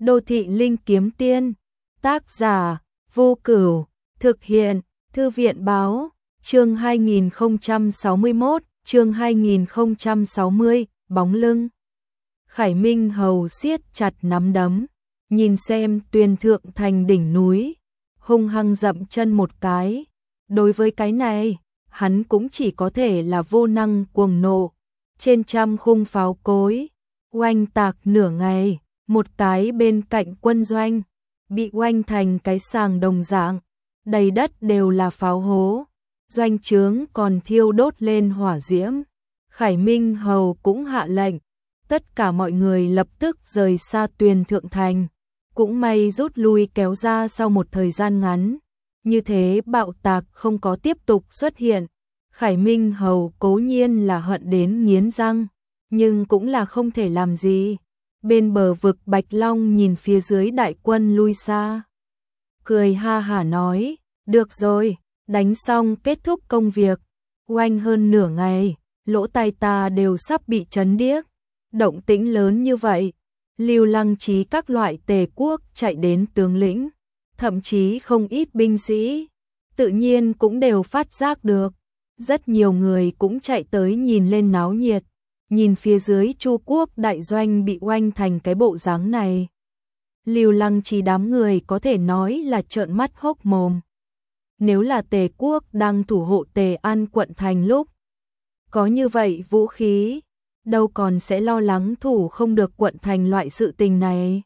Đô thị linh kiếm tiên, tác giả Vô Cửu, thực hiện Thư viện báo, chương 2061, chương 2060, bóng lưng. Khải Minh Hầu siết chặt nắm đấm, nhìn xem Tuyền Thượng Thành đỉnh núi, hung hăng dậm chân một cái. Đối với cái này, hắn cũng chỉ có thể là vô năng cuồng nộ. Trên trăm khung pháo cối, oanh tạc nửa ngày, một cái bên cạnh quân doanh, bị oanh thành cái sàng đồng dạng, đầy đất đều là pháo hố, doanh trướng còn thiêu đốt lên hỏa diễm. Khải Minh Hầu cũng hạ lệnh, tất cả mọi người lập tức rời xa Tuyền Thượng Thành, cũng may rút lui kéo ra sau một thời gian ngắn, như thế bạo tạc không có tiếp tục xuất hiện. Khải Minh Hầu cố nhiên là hận đến nghiến răng, nhưng cũng là không thể làm gì. Bên bờ vực Bạch Long nhìn phía dưới đại quân lui xa, cười ha hả nói, được rồi, đánh xong kết thúc công việc, oanh hơn nửa ngày, lỗ tai ta đều sắp bị chấn điếc, động tĩnh lớn như vậy, Lưu Lăng Chí các loại tề quốc chạy đến tướng lĩnh, thậm chí không ít binh sĩ, tự nhiên cũng đều phát giác được. Rất nhiều người cũng chạy tới nhìn lên náo nhiệt, nhìn phía dưới Chu quốc đại doanh bị oanh thành cái bộ dáng này. Lưu Lăng Chí đám người có thể nói là trợn mắt hốc mồm. Nếu là Tề quốc đang thủ hộ Tề An quận thành lúc có như vậy vũ khí, đâu còn sẽ lo lắng thủ không được quận thành loại sự tình này.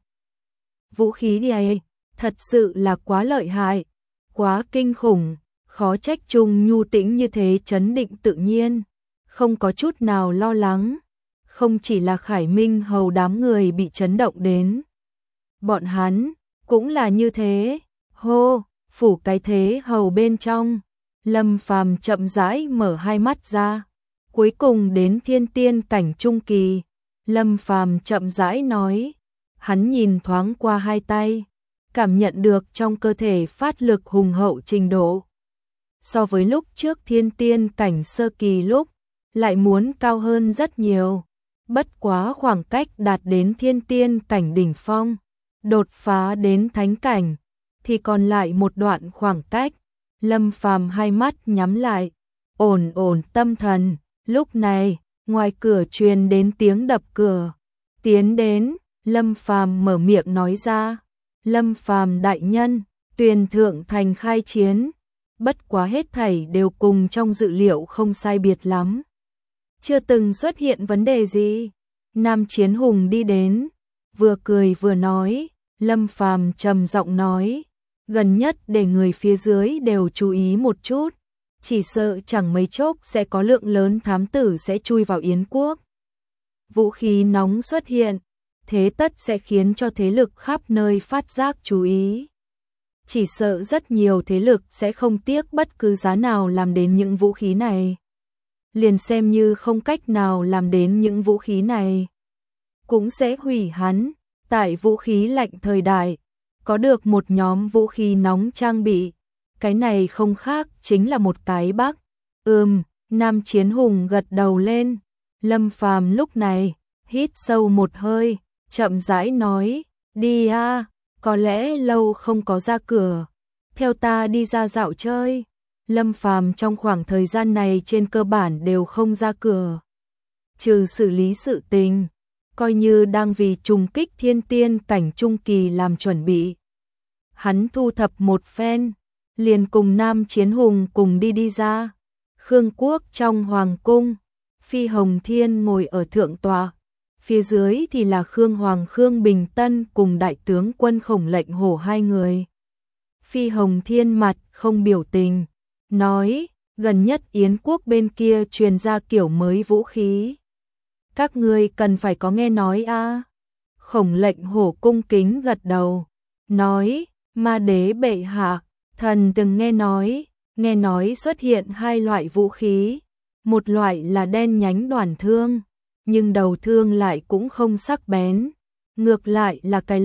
Vũ khí này thật sự là quá lợi hại, quá kinh khủng. Khó trách Trung Nhu Tĩnh như thế trấn định tự nhiên, không có chút nào lo lắng. Không chỉ là Khải Minh Hầu đám người bị chấn động đến, bọn hắn cũng là như thế. Hô, phủ cái thế hầu bên trong, Lâm Phàm chậm rãi mở hai mắt ra. Cuối cùng đến thiên tiên cảnh trung kỳ, Lâm Phàm chậm rãi nói, hắn nhìn thoáng qua hai tay, cảm nhận được trong cơ thể phát lực hùng hậu trình độ. So với lúc trước thiên tiên cảnh sơ kỳ lúc, lại muốn cao hơn rất nhiều. Bất quá khoảng cách đạt đến thiên tiên cảnh đỉnh phong, đột phá đến thánh cảnh, thì còn lại một đoạn khoảng cách. Lâm Phàm hai mắt nhắm lại, ổn ổn tâm thần. Lúc này, ngoài cửa truyền đến tiếng đập cửa. Tiến đến, Lâm Phàm mở miệng nói ra, Lâm Phàm đại nhân, Tuyền Thượng Thành khai chiến. Bất quá hết thảy đều cùng trong dự liệu không sai biệt lắm. Chưa từng xuất hiện vấn đề gì. Nam Chiến Hùng đi đến, vừa cười vừa nói, Lâm Phàm trầm giọng nói, gần nhất để người phía dưới đều chú ý một chút, chỉ sợ chẳng mấy chốc sẽ có lượng lớn thám tử sẽ chui vào Yến quốc. Vũ khí nóng xuất hiện, thế tất sẽ khiến cho thế lực khắp nơi phát giác chú ý. Chỉ sợ rất nhiều thế lực sẽ không tiếc bất cứ giá nào làm đến những vũ khí này. Liền xem như không cách nào làm đến những vũ khí này, cũng sẽ hủy hắn. Tại vũ khí lạnh thời đại, có được một nhóm vũ khí nóng trang bị, cái này không khác chính là một cái bắc. Nam Chiến Hùng gật đầu lên. Lâm Phàm lúc này hít sâu một hơi, chậm rãi nói, đi a. Có lẽ lâu không có ra cửa, theo ta đi ra dạo chơi. Lâm Phàm trong khoảng thời gian này trên cơ bản đều không ra cửa, trừ xử lý sự tình, coi như đang vì trùng kích thiên tiên cảnh trung kỳ làm chuẩn bị. Hắn thu thập một phen, liền cùng Nam Chiến Hùng cùng đi ra. Khương quốc trong hoàng cung, Phi Hồng Thiên ngồi ở thượng tọa. Phía dưới thì là Khương Hoàng Khương Bình Tân cùng đại tướng quân Khổng Lệnh Hổ hai người. Phi Hồng Thiên mặt không biểu tình, nói, gần nhất Yến quốc bên kia truyền ra kiểu mới vũ khí. Các ngươi cần phải có nghe nói a. Khổng Lệnh Hổ cung kính gật đầu, nói, Ma đế bệ hạ, thần từng nghe nói xuất hiện hai loại vũ khí. Một loại là đen nhánh đoàn thương, nhưng đầu thương lại cũng không sắc bén, ngược lại là cái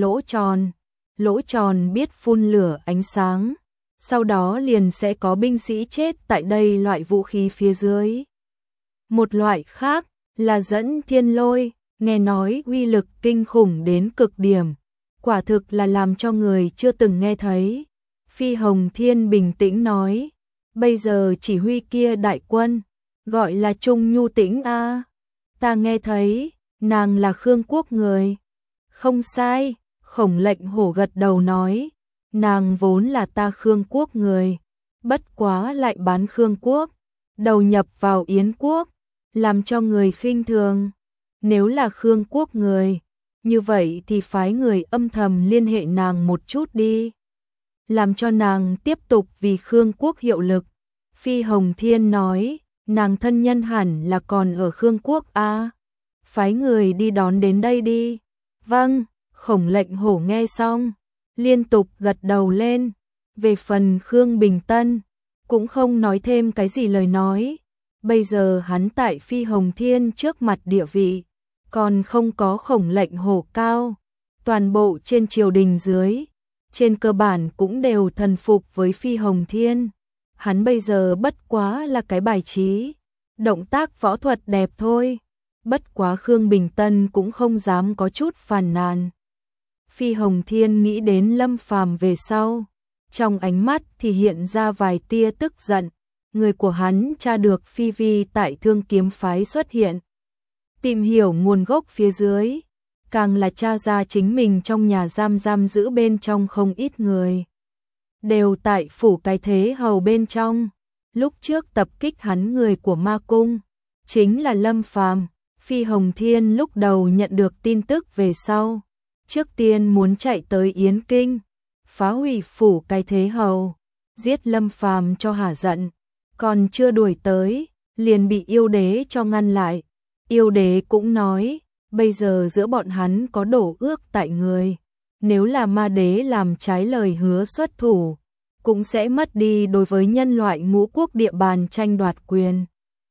lỗ tròn biết phun lửa ánh sáng, sau đó liền sẽ có binh sĩ chết tại đây loại vũ khí phía dưới. Một loại khác là dẫn thiên lôi, nghe nói uy lực kinh khủng đến cực điểm, quả thực là làm cho người chưa từng nghe thấy. Phi Hồng Thiên bình tĩnh nói, bây giờ chỉ huy kia đại quân, gọi là Trung Nhu Tĩnh a. Ta nghe thấy, nàng là Khương quốc người. Không sai, Khổng Lệnh Hổ gật đầu nói, nàng vốn là ta Khương quốc người, bất quá lại bán Khương quốc, đầu nhập vào Yến quốc, làm cho người khinh thường. Nếu là Khương quốc người, như vậy thì phái người âm thầm liên hệ nàng một chút đi, làm cho nàng tiếp tục vì Khương quốc hiệu lực. Phi Hồng Thiên nói, nàng thân nhân hẳn là còn ở Khương quốc a. Phái người đi đón đến đây đi. Vâng, Khổng Lệnh Hổ nghe xong, liên tục gật đầu lên. Về phần Khương Bình Tân, cũng không nói thêm cái gì lời nói. Bây giờ hắn tại Phi Hồng Thiên trước mặt địa vị, còn không có Khổng Lệnh Hổ cao. Toàn bộ trên triều đình dưới, trên cơ bản cũng đều thần phục với Phi Hồng Thiên. Hắn bây giờ bất quá là cái bài trí, động tác võ thuật đẹp thôi. Bất quá Khương Bình Tân cũng không dám có chút phàn nàn. Phi Hồng Thiên nghĩ đến Lâm Phàm về sau, trong ánh mắt thì hiện ra vài tia tức giận. Người của hắn tra được Phi Vi tại Thương Kiếm phái xuất hiện, tìm hiểu nguồn gốc phía dưới, càng là tra ra chính mình trong nhà giam giữ bên trong không ít người, đều tại phủ cái thế hầu bên trong. Lúc trước tập kích hắn người của Ma Cung chính là Lâm Phàm. Phi Hồng Thiên lúc đầu nhận được tin tức về sau, trước tiên muốn chạy tới Yến Kinh, phá hủy phủ cái thế hầu, giết Lâm Phàm cho hả giận. Còn chưa đuổi tới, liền bị yêu đế cho ngăn lại. Yêu đế cũng nói, bây giờ giữa bọn hắn có đổ ước tại người, nếu là ma đế làm trái lời hứa xuất thủ, cũng sẽ mất đi đối với nhân loại ngũ quốc địa bàn tranh đoạt quyền.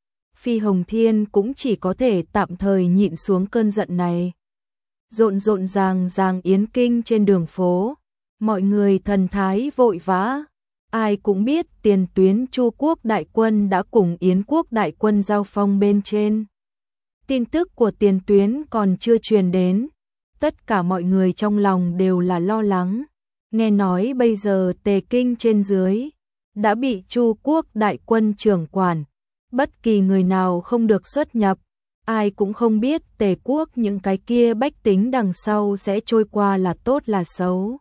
Phi Hồng Thiên cũng chỉ có thể tạm thời nhịn xuống cơn giận này. Rộn rộn ràng Yến Kinh trên đường phố, mọi người thần thái vội vã. Ai cũng biết tiền tuyến Chu quốc đại quân đã cùng Yến quốc đại quân giao phong bên trên. Tin tức của tiền tuyến còn chưa truyền đến, tất cả mọi người trong lòng đều là lo lắng. Nghe nói bây giờ Tề Kinh trên dưới đã bị Chu quốc đại quân trưởng quản, bất kỳ người nào không được xuất nhập. Ai cũng không biết Tề quốc những cái kia bách tính đằng sau sẽ trôi qua là tốt là xấu.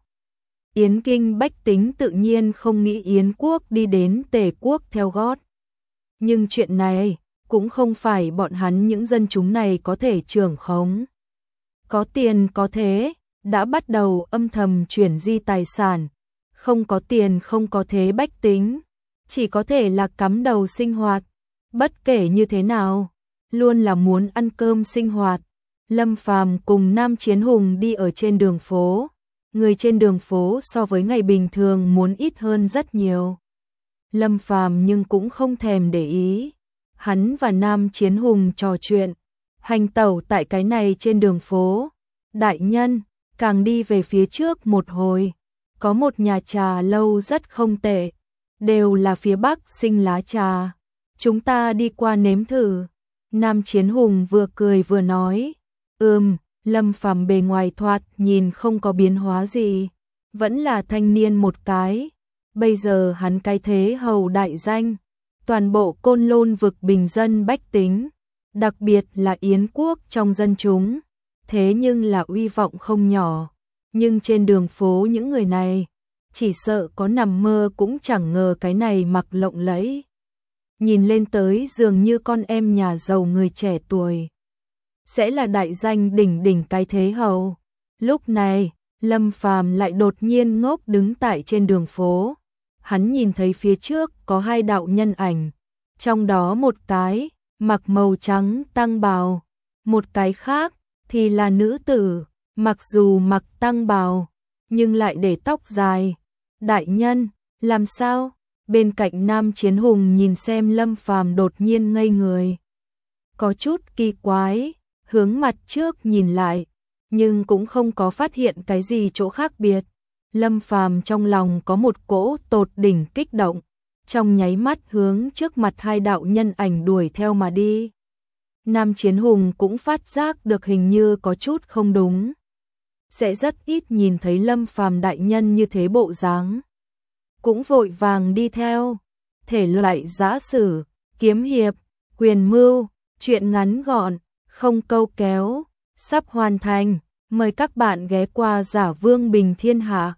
Yến Kinh bách tính tự nhiên không nghĩ Yến quốc đi đến Tề quốc theo gót. Nhưng chuyện này cũng không phải bọn hắn những dân chúng này có thể trưởng khống. Có tiền có thế, đã bắt đầu âm thầm chuyển di tài sản. Không có tiền không có thế bách tính, chỉ có thể là cắm đầu sinh hoạt. Bất kể như thế nào, luôn là muốn ăn cơm sinh hoạt. Lâm Phàm cùng Nam Chiến Hùng đi ở trên đường phố. Người trên đường phố so với ngày bình thường muốn ít hơn rất nhiều. Lâm Phàm nhưng cũng không thèm để ý. Hắn và Nam Chiến Hùng trò chuyện, hành tẩu tại cái này trên đường phố. Đại nhân, càng đi về phía trước một hồi, có một nhà trà lâu rất không tệ, đều là phía bắc sinh lá trà. Chúng ta đi qua nếm thử. Nam Chiến Hùng vừa cười vừa nói, Lâm Phàm bề ngoài thoạt nhìn không có biến hóa gì, vẫn là thanh niên một cái. Bây giờ hắn cái thế hầu đại danh, toàn bộ Côn Lôn vực bình dân bách tính, đặc biệt là Yến quốc trong dân chúng, thế nhưng là uy vọng không nhỏ. Nhưng trên đường phố những người này, chỉ sợ có nằm mơ cũng chẳng ngờ cái này mặc lộng lẫy, nhìn lên tới dường như con em nhà giàu người trẻ tuổi, sẽ là đại danh đỉnh đỉnh cái thế hầu. Lúc này, Lâm Phàm lại đột nhiên ngốc đứng tại trên đường phố. Hắn nhìn thấy phía trước có hai đạo nhân ảnh, trong đó một cái mặc màu trắng tăng bào, một cái khác thì là nữ tử, mặc dù mặc tăng bào nhưng lại để tóc dài. Đại nhân, làm sao? Bên cạnh Nam Chiến Hùng nhìn xem Lâm Phàm đột nhiên ngây người, có chút kỳ quái, hướng mặt trước nhìn lại, nhưng cũng không có phát hiện cái gì chỗ khác biệt. Lâm Phàm trong lòng có một cỗ tột đỉnh kích động, trong nháy mắt hướng trước mặt hai đạo nhân ảnh đuổi theo mà đi. Nam Chiến Hùng cũng phát giác được hình như có chút không đúng. sẽ rất ít nhìn thấy Lâm Phàm đại nhân như thế bộ dáng. Cũng vội vàng đi theo, thể loại giã sử, kiếm hiệp, quyền mưu, truyện ngắn gọn, không câu kéo, sắp hoàn thành, mời các bạn ghé qua Giả Vương Bình Thiên Hạ.